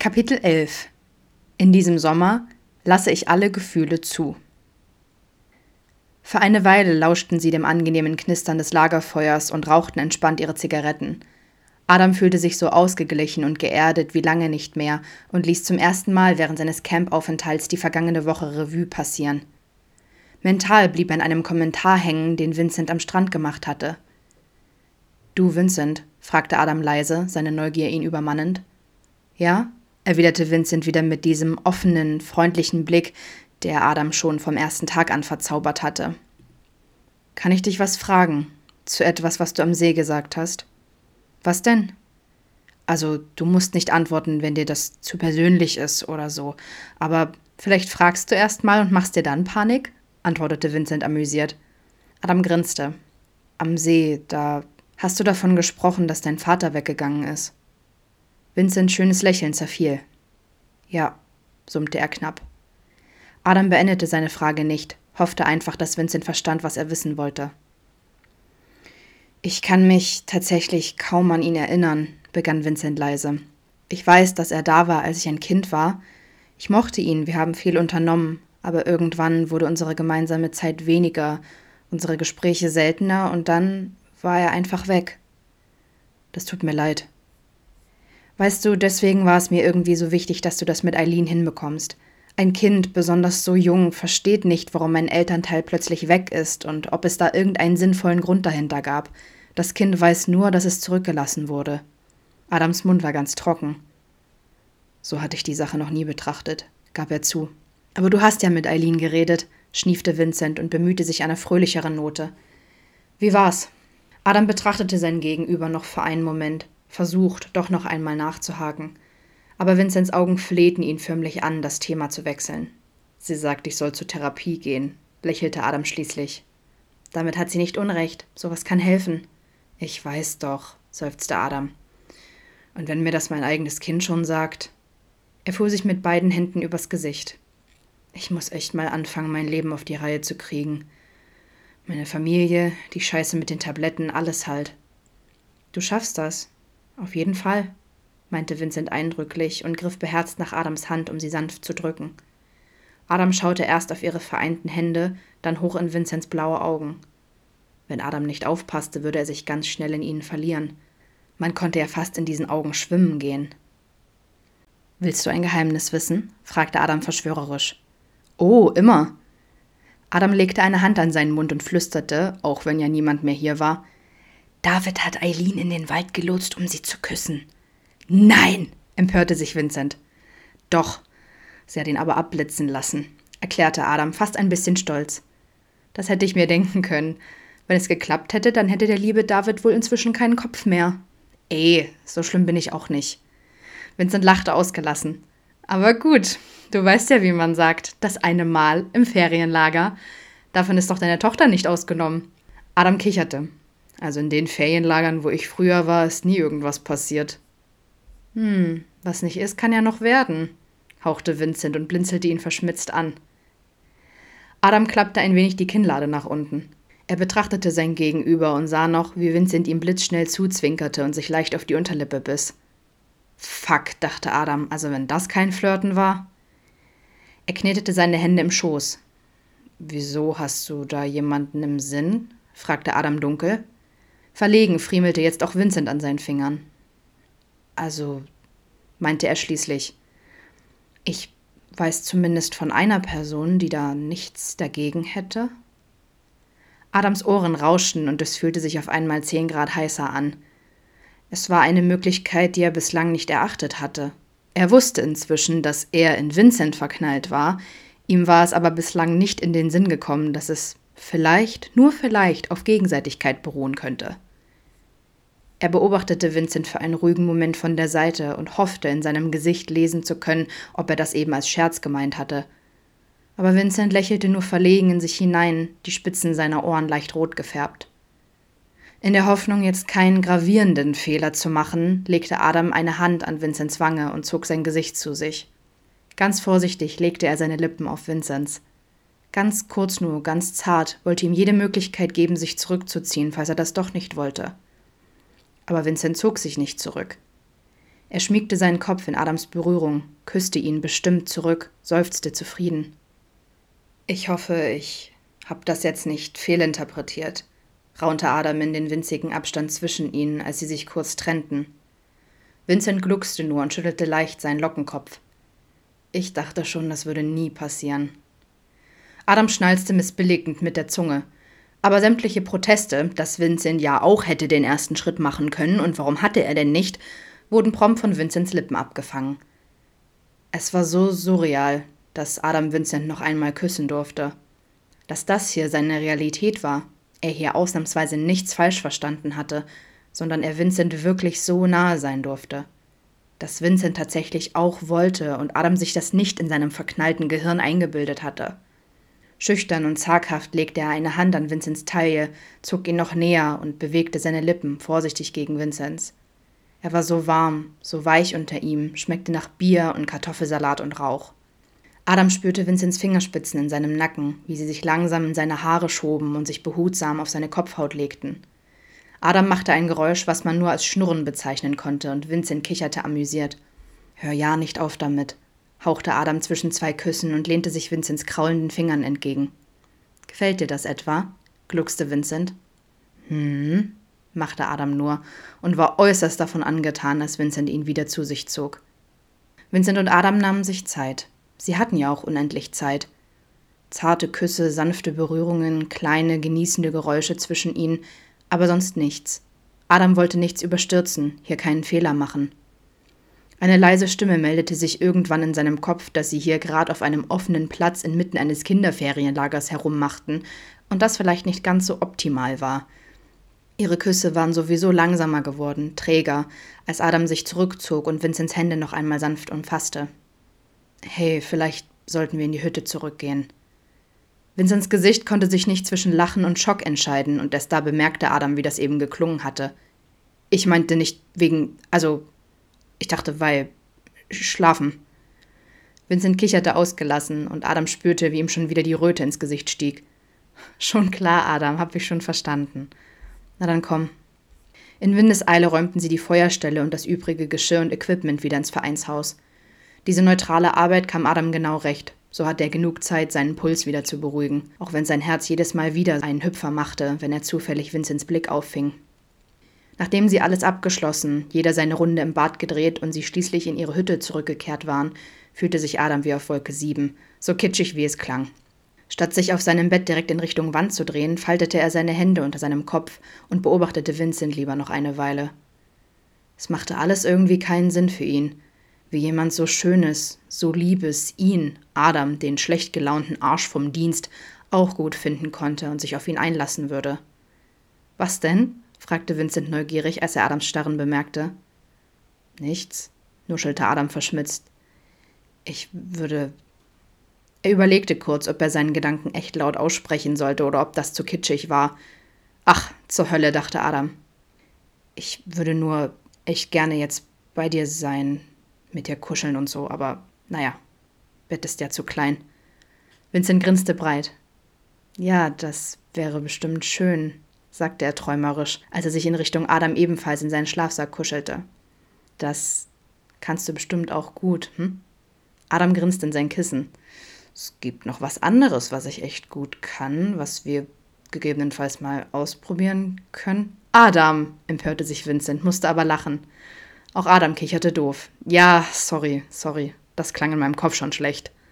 Kapitel 11. In diesem Sommer lasse ich alle Gefühle zu. Für eine Weile lauschten sie dem angenehmen Knistern des Lagerfeuers und rauchten entspannt ihre Zigaretten. Adam fühlte sich so ausgeglichen und geerdet wie lange nicht mehr und ließ zum ersten Mal während seines Campaufenthalts die vergangene Woche Revue passieren. Mental blieb er an einem Kommentar hängen, den Vincent am Strand gemacht hatte. »Du, Vincent?« fragte Adam leise, seine Neugier ihn übermannend. »Ja?« erwiderte Vincent wieder mit diesem offenen, freundlichen Blick, der Adam schon vom ersten Tag an verzaubert hatte. »Kann ich dich was fragen? Zu etwas, was du am See gesagt hast?« »Was denn?« »Also, du musst nicht antworten, wenn dir das zu persönlich ist oder so. Aber vielleicht fragst du erst mal und machst dir dann Panik?« antwortete Vincent amüsiert. Adam grinste. »Am See, da hast du davon gesprochen, dass dein Vater weggegangen ist?« Vincents schönes Lächeln zerfiel. »Ja«, summte er knapp. Adam beendete seine Frage nicht, hoffte einfach, dass Vincent verstand, was er wissen wollte. »Ich kann mich tatsächlich kaum an ihn erinnern«, begann Vincent leise. »Ich weiß, dass er da war, als ich ein Kind war. Ich mochte ihn, wir haben viel unternommen, aber irgendwann wurde unsere gemeinsame Zeit weniger, unsere Gespräche seltener und dann war er einfach weg. Das tut mir leid. Weißt du, deswegen war es mir irgendwie so wichtig, dass du das mit Eileen hinbekommst. Ein Kind, besonders so jung, versteht nicht, warum ein Elternteil plötzlich weg ist und ob es da irgendeinen sinnvollen Grund dahinter gab. Das Kind weiß nur, dass es zurückgelassen wurde.« Adams Mund war ganz trocken. »So hatte ich die Sache noch nie betrachtet«, gab er zu. »Aber du hast ja mit Eileen geredet«, schniefte Vincent und bemühte sich einer fröhlicheren Note. »Wie war's?« Adam betrachtete sein Gegenüber noch für einen Moment, versucht, doch noch einmal nachzuhaken. Aber Vincents Augen flehten ihn förmlich an, das Thema zu wechseln. »Sie sagt, ich soll zur Therapie gehen«, lächelte Adam schließlich. »Damit hat sie nicht Unrecht. Sowas kann helfen.« »Ich weiß doch«, seufzte Adam. »Und wenn mir das mein eigenes Kind schon sagt...« Er fuhr sich mit beiden Händen übers Gesicht. »Ich muss echt mal anfangen, mein Leben auf die Reihe zu kriegen. Meine Familie, die Scheiße mit den Tabletten, alles halt.« »Du schaffst das. Auf jeden Fall«, meinte Vincent eindrücklich und griff beherzt nach Adams Hand, um sie sanft zu drücken. Adam schaute erst auf ihre vereinten Hände, dann hoch in Vincents blaue Augen. Wenn Adam nicht aufpasste, würde er sich ganz schnell in ihnen verlieren. Man konnte ja fast in diesen Augen schwimmen gehen. »Willst du ein Geheimnis wissen?« fragte Adam verschwörerisch. »Oh, immer!« Adam legte eine Hand an seinen Mund und flüsterte, auch wenn ja niemand mehr hier war, »David hat Eileen in den Wald gelotst, um sie zu küssen.« »Nein!« empörte sich Vincent. »Doch, sie hat ihn aber abblitzen lassen«, erklärte Adam, fast ein bisschen stolz. »Das hätte ich mir denken können. Wenn es geklappt hätte, dann hätte der liebe David wohl inzwischen keinen Kopf mehr.« So schlimm bin ich auch nicht.« Vincent lachte ausgelassen. »Aber gut, du weißt ja, wie man sagt, das eine Mal im Ferienlager. Davon ist doch deine Tochter nicht ausgenommen.« Adam kicherte. »Also in den Ferienlagern, wo ich früher war, ist nie irgendwas passiert.« Was nicht ist, kann ja noch werden«, hauchte Vincent und blinzelte ihn verschmitzt an. Adam klappte ein wenig die Kinnlade nach unten. Er betrachtete sein Gegenüber und sah noch, wie Vincent ihm blitzschnell zuzwinkerte und sich leicht auf die Unterlippe biss. »Fuck«, dachte Adam, also wenn das kein Flirten war. Er knetete seine Hände im Schoß. »Wieso, hast du da jemanden im Sinn?« fragte Adam dunkel. Verlegen friemelte jetzt auch Vincent an seinen Fingern. »Also«, meinte er schließlich, »ich weiß zumindest von einer Person, die da nichts dagegen hätte.« Adams Ohren rauschten und es fühlte sich auf einmal 10 Grad heißer an. Es war eine Möglichkeit, die er bislang nicht erachtet hatte. Er wusste inzwischen, dass er in Vincent verknallt war, ihm war es aber bislang nicht in den Sinn gekommen, dass es vielleicht, nur vielleicht, auf Gegenseitigkeit beruhen könnte. Er beobachtete Vincent für einen ruhigen Moment von der Seite und hoffte, in seinem Gesicht lesen zu können, ob er das eben als Scherz gemeint hatte. Aber Vincent lächelte nur verlegen in sich hinein, die Spitzen seiner Ohren leicht rot gefärbt. In der Hoffnung, jetzt keinen gravierenden Fehler zu machen, legte Adam eine Hand an Vincents Wange und zog sein Gesicht zu sich. Ganz vorsichtig legte er seine Lippen auf Vincents. Ganz kurz nur, ganz zart, wollte ihm jede Möglichkeit geben, sich zurückzuziehen, falls er das doch nicht wollte. Aber Vincent zog sich nicht zurück. Er schmiegte seinen Kopf in Adams Berührung, küsste ihn bestimmt zurück, seufzte zufrieden. »Ich hoffe, ich hab das jetzt nicht fehlinterpretiert«, raunte Adam in den winzigen Abstand zwischen ihnen, als sie sich kurz trennten. Vincent gluckste nur und schüttelte leicht seinen Lockenkopf. »Ich dachte schon, das würde nie passieren.« Adam schnalzte missbilligend mit der Zunge. Aber sämtliche Proteste, dass Vincent ja auch hätte den ersten Schritt machen können und warum hatte er denn nicht, wurden prompt von Vincents Lippen abgefangen. Es war so surreal, dass Adam Vincent noch einmal küssen durfte. Dass das hier seine Realität war, er hier ausnahmsweise nichts falsch verstanden hatte, sondern er Vincent wirklich so nahe sein durfte. Dass Vincent tatsächlich auch wollte und Adam sich das nicht in seinem verknallten Gehirn eingebildet hatte. Schüchtern und zaghaft legte er eine Hand an Vincents Taille, zog ihn noch näher und bewegte seine Lippen vorsichtig gegen Vincents. Er war so warm, so weich unter ihm, schmeckte nach Bier und Kartoffelsalat und Rauch. Adam spürte Vincents Fingerspitzen in seinem Nacken, wie sie sich langsam in seine Haare schoben und sich behutsam auf seine Kopfhaut legten. Adam machte ein Geräusch, was man nur als Schnurren bezeichnen konnte, und Vincent kicherte amüsiert. »Hör ja nicht auf damit«, hauchte Adam zwischen zwei Küssen und lehnte sich Vincents kraulenden Fingern entgegen. »Gefällt dir das etwa?« gluckste Vincent. Machte Adam nur und war äußerst davon angetan, als Vincent ihn wieder zu sich zog. Vincent und Adam nahmen sich Zeit. Sie hatten ja auch unendlich Zeit. Zarte Küsse, sanfte Berührungen, kleine, genießende Geräusche zwischen ihnen, aber sonst nichts. Adam wollte nichts überstürzen, hier keinen Fehler machen. Eine leise Stimme meldete sich irgendwann in seinem Kopf, dass sie hier gerade auf einem offenen Platz inmitten eines Kinderferienlagers herummachten und das vielleicht nicht ganz so optimal war. Ihre Küsse waren sowieso langsamer geworden, träger, als Adam sich zurückzog und Vincents Hände noch einmal sanft umfasste. »Hey, vielleicht sollten wir in die Hütte zurückgehen.« Vincents Gesicht konnte sich nicht zwischen Lachen und Schock entscheiden und erst da bemerkte Adam, wie das eben geklungen hatte. »Ich meinte nicht wegen, ich dachte, weil schlafen.« Vincent kicherte ausgelassen und Adam spürte, wie ihm schon wieder die Röte ins Gesicht stieg. »Schon klar, Adam, hab ich schon verstanden. Na dann komm.« In Windeseile räumten sie die Feuerstelle und das übrige Geschirr und Equipment wieder ins Vereinshaus. Diese neutrale Arbeit kam Adam genau recht. So hatte er genug Zeit, seinen Puls wieder zu beruhigen, auch wenn sein Herz jedes Mal wieder einen Hüpfer machte, wenn er zufällig Vincents Blick auffing. Nachdem sie alles abgeschlossen, jeder seine Runde im Bad gedreht und sie schließlich in ihre Hütte zurückgekehrt waren, fühlte sich Adam wie auf Wolke 7, so kitschig wie es klang. Statt sich auf seinem Bett direkt in Richtung Wand zu drehen, faltete er seine Hände unter seinem Kopf und beobachtete Vincent lieber noch eine Weile. Es machte alles irgendwie keinen Sinn für ihn. Wie jemand so Schönes, so Liebes ihn, Adam, den schlecht gelaunten Arsch vom Dienst, auch gut finden konnte und sich auf ihn einlassen würde. »Was denn?« fragte Vincent neugierig, als er Adams Starren bemerkte. »Nichts«, nuschelte Adam verschmitzt. Er überlegte kurz, ob er seinen Gedanken echt laut aussprechen sollte oder ob das zu kitschig war. »Ach, zur Hölle«, dachte Adam. »Ich würde nur echt gerne jetzt bei dir sein, mit dir kuscheln und so, aber naja, Bett ist ja zu klein.« Vincent grinste breit. »Ja, das wäre bestimmt schön«, sagte er träumerisch, als er sich in Richtung Adam ebenfalls in seinen Schlafsack kuschelte. »Das kannst du bestimmt auch gut, hm?« Adam grinste in sein Kissen. »Es gibt noch was anderes, was ich echt gut kann, was wir gegebenenfalls mal ausprobieren können.« »Adam«, empörte sich Vincent, musste aber lachen. Auch Adam kicherte doof. »Ja, sorry, das klang in meinem Kopf schon schlecht.«